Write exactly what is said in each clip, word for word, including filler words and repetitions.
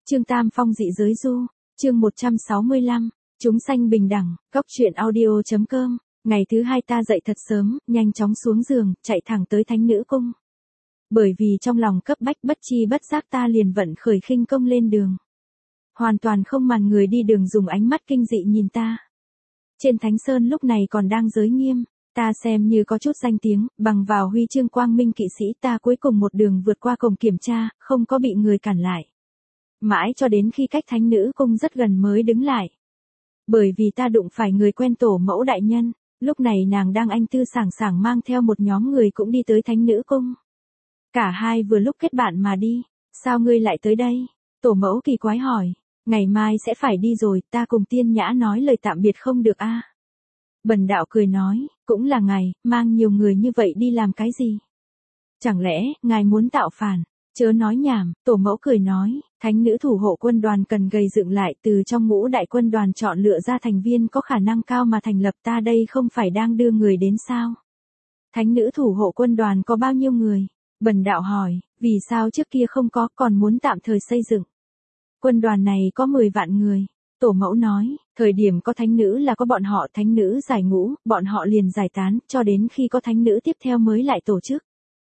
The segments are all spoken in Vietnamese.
Chương Tam Phong dị giới du, chương một trăm sáu mươi lăm, chúng sanh bình đẳng, góc truyện audio.com, ngày thứ hai ta dậy thật sớm, nhanh chóng xuống giường, chạy thẳng tới Thánh Nữ Cung. Bởi vì trong lòng cấp bách bất chi bất giác ta liền vận khởi khinh công lên đường. Hoàn toàn không màn người đi đường dùng ánh mắt kinh dị nhìn ta. Trên Thánh Sơn lúc này còn đang giới nghiêm, ta xem như có chút danh tiếng, bằng vào huy chương quang minh kỵ sĩ ta cuối cùng một đường vượt qua cổng kiểm tra, không có bị người cản lại. Mãi cho đến khi cách Thánh Nữ Cung rất gần mới đứng lại. Bởi vì ta đụng phải người quen Tổ mẫu đại nhân, lúc này nàng đang anh tư sảng sảng mang theo một nhóm người cũng đi tới Thánh Nữ Cung. Cả hai vừa lúc kết bạn mà đi, sao ngươi lại tới đây? Tổ mẫu kỳ quái hỏi, ngày mai sẽ phải đi rồi, ta cùng Tiên Nhã nói lời tạm biệt không được a? À? Bần đạo cười nói, cũng là ngày, mang nhiều người như vậy đi làm cái gì? Chẳng lẽ, ngài muốn tạo phản? Chớ nói nhảm, tổ mẫu cười nói, thánh nữ thủ hộ quân đoàn cần gầy dựng lại từ trong ngũ đại quân đoàn chọn lựa ra thành viên có khả năng cao mà thành lập, ta đây không phải đang đưa người đến sao? Thánh nữ thủ hộ quân đoàn có bao nhiêu người? Bần đạo hỏi, vì sao trước kia không có còn muốn tạm thời xây dựng? Quân đoàn này có mười vạn người. Tổ mẫu nói, thời điểm có thánh nữ là có bọn họ thánh nữ giải ngũ, bọn họ liền giải tán, cho đến khi có thánh nữ tiếp theo mới lại tổ chức.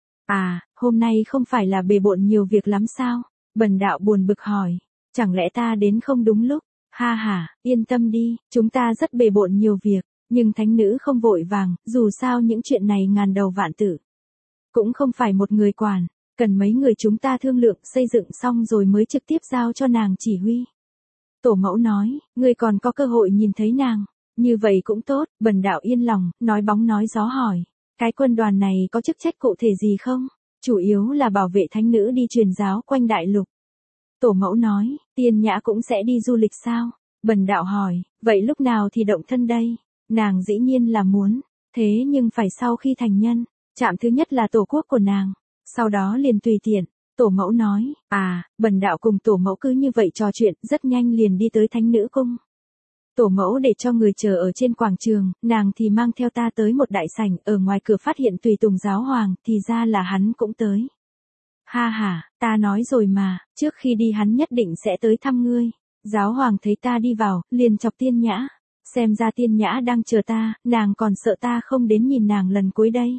À, hôm nay không phải là bề bộn nhiều việc lắm sao? Bần đạo buồn bực hỏi, chẳng lẽ ta đến không đúng lúc? Ha ha, yên tâm đi, chúng ta rất bề bộn nhiều việc, nhưng thánh nữ không vội vàng, dù sao những chuyện này ngàn đầu vạn tử. Cũng không phải một người quản, cần mấy người chúng ta thương lượng xây dựng xong rồi mới trực tiếp giao cho nàng chỉ huy. Tổ mẫu nói, ngươi còn có cơ hội nhìn thấy nàng, như vậy cũng tốt, bần đạo yên lòng, nói bóng nói gió hỏi. Cái quân đoàn này có chức trách cụ thể gì không? Chủ yếu là bảo vệ thánh nữ đi truyền giáo quanh đại lục. Tổ mẫu nói, Tiên Nhã cũng sẽ đi du lịch sao? Bần đạo hỏi, vậy lúc nào thì động thân đây? Nàng dĩ nhiên là muốn, thế nhưng phải sau khi thành nhân, trạm thứ nhất là tổ quốc của nàng, sau đó liền tùy tiện. Tổ mẫu nói, à, bần đạo cùng tổ mẫu cứ như vậy trò chuyện, rất nhanh liền đi tới Thánh Nữ Cung. Tổ mẫu để cho người chờ ở trên quảng trường, nàng thì mang theo ta tới một đại sảnh, ở ngoài cửa phát hiện tùy tùng giáo hoàng, thì ra là hắn cũng tới. Ha ha, ta nói rồi mà, trước khi đi hắn nhất định sẽ tới thăm ngươi. Giáo hoàng thấy ta đi vào, liền chọc Tiên Nhã. Xem ra Tiên Nhã đang chờ ta, nàng còn sợ ta không đến nhìn nàng lần cuối đây.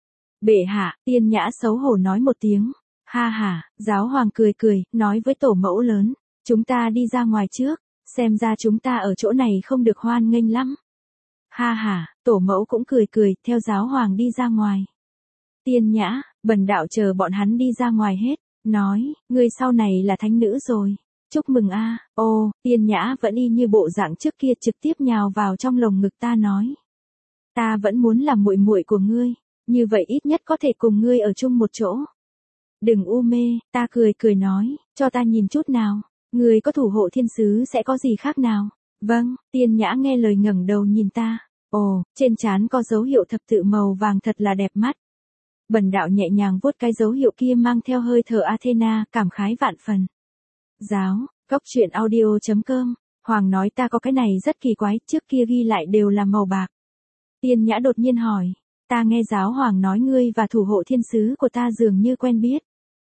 Bệ hạ, Tiên Nhã xấu hổ nói một tiếng. Ha ha, giáo hoàng cười cười, nói với tổ mẫu lớn, chúng ta đi ra ngoài trước. Xem ra chúng ta ở chỗ này không được hoan nghênh lắm. Ha ha, tổ mẫu cũng cười cười, theo giáo hoàng đi ra ngoài. Tiên Nhã, bần đạo chờ bọn hắn đi ra ngoài hết, nói, ngươi sau này là thánh nữ rồi. Chúc mừng a. À. Ô, Tiên Nhã vẫn y như bộ dạng trước kia trực tiếp nhào vào trong lồng ngực ta nói. Ta vẫn muốn làm muội muội của ngươi, như vậy ít nhất có thể cùng ngươi ở chung một chỗ. Đừng u mê, ta cười cười nói, cho ta nhìn chút nào. Người có thủ hộ thiên sứ sẽ có gì khác nào? Vâng, Tiên Nhã nghe lời ngẩng đầu nhìn ta. Ồ, trên trán có dấu hiệu thập tự màu vàng thật là đẹp mắt. Bần đạo nhẹ nhàng vuốt cái dấu hiệu kia mang theo hơi thở Athena, cảm khái vạn phần. Giáo, góc truyện audio.com, Hoàng nói ta có cái này rất kỳ quái, trước kia ghi lại đều là màu bạc. Tiên Nhã đột nhiên hỏi, ta nghe giáo hoàng nói ngươi và thủ hộ thiên sứ của ta dường như quen biết.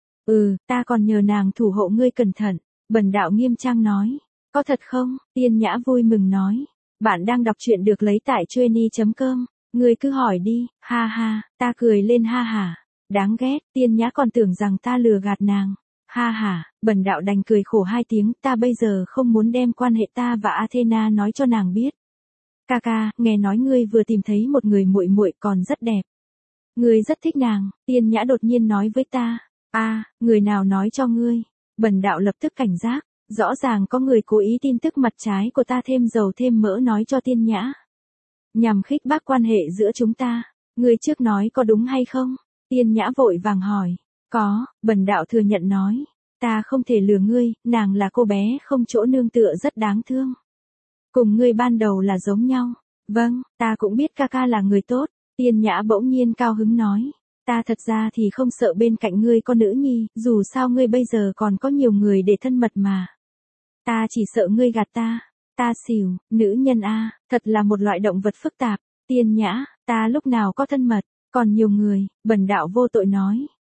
Ừ, ta còn nhờ nàng thủ hộ ngươi cẩn thận. Bần đạo nghiêm trang nói, có thật không? Tiên Nhã vui mừng nói, bạn đang đọc truyện được lấy tại trueny chấm com, ngươi cứ hỏi đi, ha ha, ta cười lên ha ha, đáng ghét, Tiên Nhã còn tưởng rằng ta lừa gạt nàng, ha ha, bần đạo đành cười khổ hai tiếng, ta bây giờ không muốn đem quan hệ ta và Athena nói cho nàng biết. Ca ca, nghe nói ngươi vừa tìm thấy một người muội muội còn rất đẹp. Ngươi rất thích nàng, Tiên Nhã đột nhiên nói với ta, a, à, người nào nói cho ngươi? Bần đạo lập tức cảnh giác, rõ ràng có người cố ý tin tức mặt trái của ta thêm dầu thêm mỡ nói cho Tiên Nhã. Nhằm khích bác quan hệ giữa chúng ta, ngươi trước nói có đúng hay không? Tiên Nhã vội vàng hỏi, có, bần đạo thừa nhận nói, ta không thể lừa ngươi, nàng là cô bé không chỗ nương tựa rất đáng thương. Cùng ngươi ban đầu là giống nhau, vâng, ta cũng biết ca ca là người tốt, Tiên Nhã bỗng nhiên cao hứng nói. Ta thật ra thì không sợ bên cạnh ngươi có nữ nhi, dù sao ngươi bây giờ còn có nhiều người để thân mật mà. Ta chỉ sợ ngươi gạt ta. Ta xỉu, nữ nhân a, thật là một loại động vật phức tạp. Tiên Nhã, ta lúc nào có thân mật, còn nhiều người, bần đạo vô tội nói.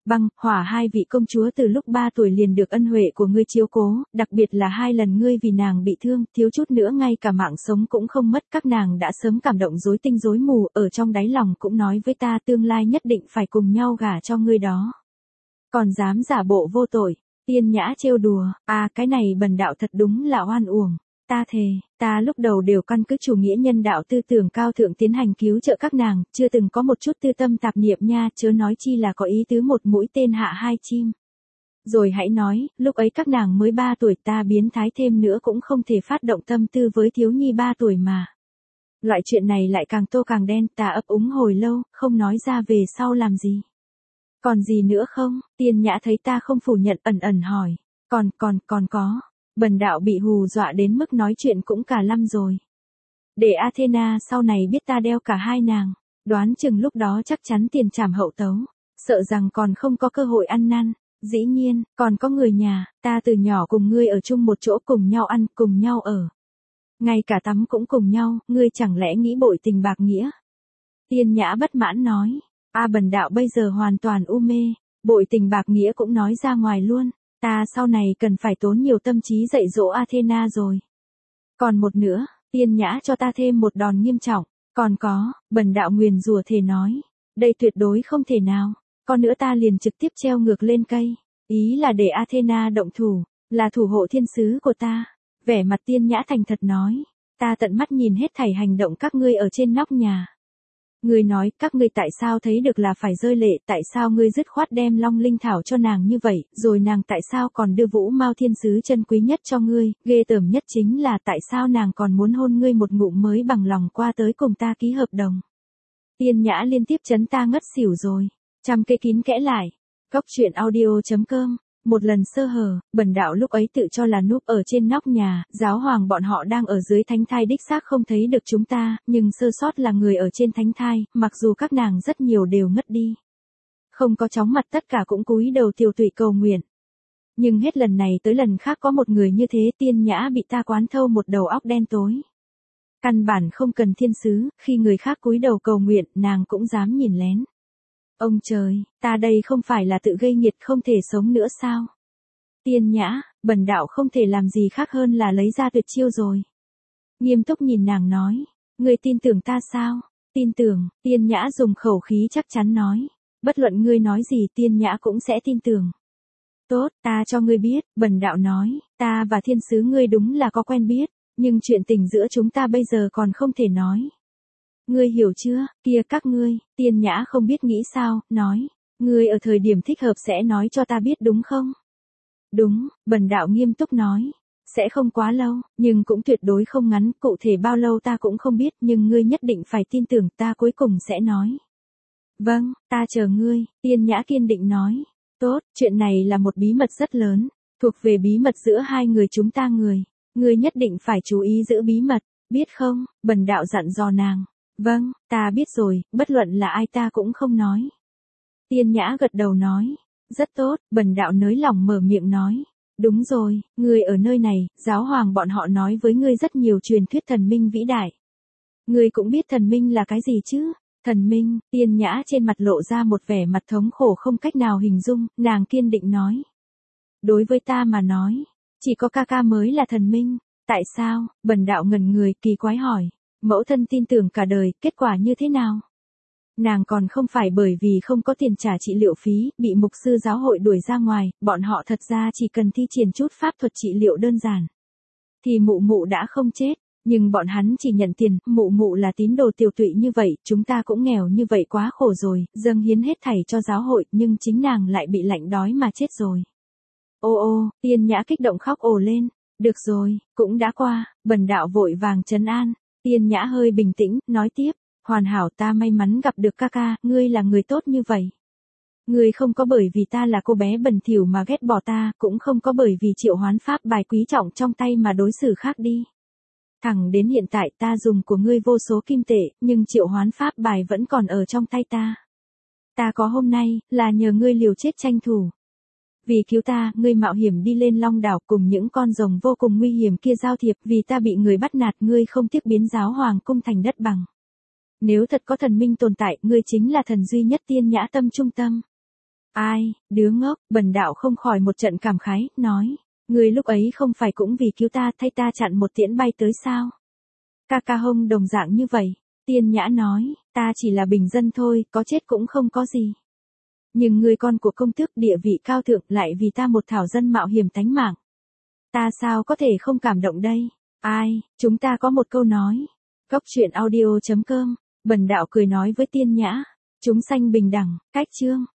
Băng, hỏa hai vị công chúa từ lúc ba tuổi liền được ân huệ của ngươi chiếu cố, đặc biệt là hai lần ngươi vì nàng bị thương, thiếu chút nữa ngay cả mạng sống cũng không mất, các nàng đã sớm cảm động rối tinh rối mù, ở trong đáy lòng cũng nói với ta tương lai nhất định phải cùng nhau gả cho ngươi đó. Còn dám giả bộ vô tội, Tiên Nhã trêu đùa, à cái này bần đạo thật đúng là oan uổng. Ta thề, ta lúc đầu đều căn cứ chủ nghĩa nhân đạo tư tưởng cao thượng tiến hành cứu trợ các nàng, chưa từng có một chút tư tâm tạp niệm nha, chớ nói chi là có ý tứ một mũi tên hạ hai chim. Rồi hãy nói, lúc ấy các nàng mới ba tuổi, ta biến thái thêm nữa cũng không thể phát động tâm tư với thiếu nhi ba tuổi mà. Loại chuyện này lại càng tô càng đen, ta ấp úng hồi lâu, không nói ra về sau làm gì. Còn gì nữa không? Tiên Nhã thấy ta không phủ nhận ẩn ẩn hỏi. Còn, còn, còn có. Bần đạo bị hù dọa đến mức nói chuyện cũng cả lăm rồi. Để Athena sau này biết ta đeo cả hai nàng, đoán chừng lúc đó chắc chắn tiền trảm hậu tấu, sợ rằng còn không có cơ hội ăn năn. Dĩ nhiên, còn có người nhà, ta từ nhỏ cùng ngươi ở chung một chỗ cùng nhau ăn, cùng nhau ở. Ngay cả tắm cũng cùng nhau, ngươi chẳng lẽ nghĩ bội tình bạc nghĩa? Tiên Nhã bất mãn nói, a bần đạo bây giờ hoàn toàn u mê, bội tình bạc nghĩa cũng nói ra ngoài luôn. Ta sau này cần phải tốn nhiều tâm trí dạy dỗ Athena rồi. Còn một nữa, Tiên Nhã cho ta thêm một đòn nghiêm trọng. Còn có, bần đạo nguyền rủa thề nói. Đây tuyệt đối không thể nào. Còn nữa ta liền trực tiếp treo ngược lên cây. Ý là để Athena động thủ, là thủ hộ thiên sứ của ta. Vẻ mặt Tiên Nhã thành thật nói. Ta tận mắt nhìn hết thảy hành động các ngươi ở trên nóc nhà. Ngươi nói, các ngươi tại sao thấy được là phải rơi lệ, tại sao ngươi dứt khoát đem Long Linh Thảo cho nàng như vậy, rồi nàng tại sao còn đưa Vũ Mao thiên sứ chân quý nhất cho ngươi, ghê tởm nhất chính là tại sao nàng còn muốn hôn ngươi một ngụm mới bằng lòng qua tới cùng ta ký hợp đồng. Tiên Nhã liên tiếp chấn ta ngất xỉu rồi, trăm cây kín kẽ lại. Góc truyện audio chấm com. Một lần sơ hở, bần đạo lúc ấy tự cho là núp ở trên nóc nhà, giáo hoàng bọn họ đang ở dưới thánh thai đích xác không thấy được chúng ta, nhưng sơ sót là người ở trên thánh thai, mặc dù các nàng rất nhiều đều ngất đi. Không có chóng mặt tất cả cũng cúi đầu tiều tụy cầu nguyện. Nhưng hết lần này tới lần khác có một người như thế, Tiên Nhã bị ta quán thâu một đầu óc đen tối. Căn bản không cần thiên sứ, khi người khác cúi đầu cầu nguyện, nàng cũng dám nhìn lén. Ông trời, ta đây không phải là tự gây nghiệt không thể sống nữa sao? Tiên Nhã, bần đạo không thể làm gì khác hơn là lấy ra tuyệt chiêu rồi. Nghiêm túc nhìn nàng nói, ngươi tin tưởng ta sao? Tin tưởng, Tiên Nhã dùng khẩu khí chắc chắn nói. Bất luận ngươi nói gì Tiên Nhã cũng sẽ tin tưởng. Tốt, ta cho ngươi biết, bần đạo nói, ta và thiên sứ ngươi đúng là có quen biết, nhưng chuyện tình giữa chúng ta bây giờ còn không thể nói. Ngươi hiểu chưa, kia các ngươi, Tiên Nhã không biết nghĩ sao, nói, ngươi ở thời điểm thích hợp sẽ nói cho ta biết đúng không? Đúng, bần đạo nghiêm túc nói, sẽ không quá lâu, nhưng cũng tuyệt đối không ngắn, cụ thể bao lâu ta cũng không biết, nhưng ngươi nhất định phải tin tưởng ta cuối cùng sẽ nói. Vâng, ta chờ ngươi, Tiên Nhã kiên định nói, tốt, chuyện này là một bí mật rất lớn, thuộc về bí mật giữa hai người chúng ta người, ngươi nhất định phải chú ý giữ bí mật, biết không, bần đạo dặn dò nàng. Vâng, ta biết rồi, bất luận là ai ta cũng không nói. Tiên Nhã gật đầu nói, rất tốt, bần đạo nới lòng mở miệng nói. Đúng rồi, ngươi ở nơi này, giáo hoàng bọn họ nói với ngươi rất nhiều truyền thuyết thần minh vĩ đại. Ngươi cũng biết thần minh là cái gì chứ? Thần minh, Tiên Nhã trên mặt lộ ra một vẻ mặt thống khổ không cách nào hình dung, nàng kiên định nói. Đối với ta mà nói, chỉ có ca ca mới là thần minh. Tại sao? Bần đạo ngẩn người kỳ quái hỏi. Mẫu thân tin tưởng cả đời, kết quả như thế nào? Nàng còn không phải bởi vì không có tiền trả trị liệu phí, bị mục sư giáo hội đuổi ra ngoài, bọn họ thật ra chỉ cần thi triển chút pháp thuật trị liệu đơn giản. Thì mụ mụ đã không chết, nhưng bọn hắn chỉ nhận tiền, mụ mụ là tín đồ tiều tụy như vậy, chúng ta cũng nghèo như vậy quá khổ rồi, dâng hiến hết thảy cho giáo hội, nhưng chính nàng lại bị lạnh đói mà chết rồi. Ô ô, Tiên Nhã kích động khóc ồ lên, được rồi, cũng đã qua, bần đạo vội vàng trấn an. Tiên Nhã hơi bình tĩnh, nói tiếp, hoàn hảo ta may mắn gặp được ca ca, ngươi là người tốt như vậy. Ngươi không có bởi vì ta là cô bé bẩn thỉu mà ghét bỏ ta, cũng không có bởi vì triệu hoán pháp bài quý trọng trong tay mà đối xử khác đi. Thẳng đến hiện tại ta dùng của ngươi vô số kim tệ, nhưng triệu hoán pháp bài vẫn còn ở trong tay ta. Ta có hôm nay, là nhờ ngươi liều chết tranh thủ. Vì cứu ta, ngươi mạo hiểm đi lên Long đảo cùng những con rồng vô cùng nguy hiểm kia giao thiệp, vì ta bị người bắt nạt, ngươi không tiếc biến giáo hoàng cung thành đất bằng. Nếu thật có thần minh tồn tại, ngươi chính là thần duy nhất Tiên Nhã tâm trung tâm. Ai, đứa ngốc, bần đạo không khỏi một trận cảm khái, nói. Người lúc ấy không phải cũng vì cứu ta thay ta chặn một tiễn bay tới sao? Ca ca hông đồng dạng như vậy. Tiên Nhã nói, ta chỉ là bình dân thôi, có chết cũng không có gì. Nhưng người con của công tước địa vị cao thượng lại vì ta một thảo dân mạo hiểm tánh mạng. Ta sao có thể không cảm động đây? Ai, chúng ta có một câu nói. Góc truyện audio chấm com, bần đạo cười nói với Tiên Nhã. Chúng sanh bình đẳng, cách chương.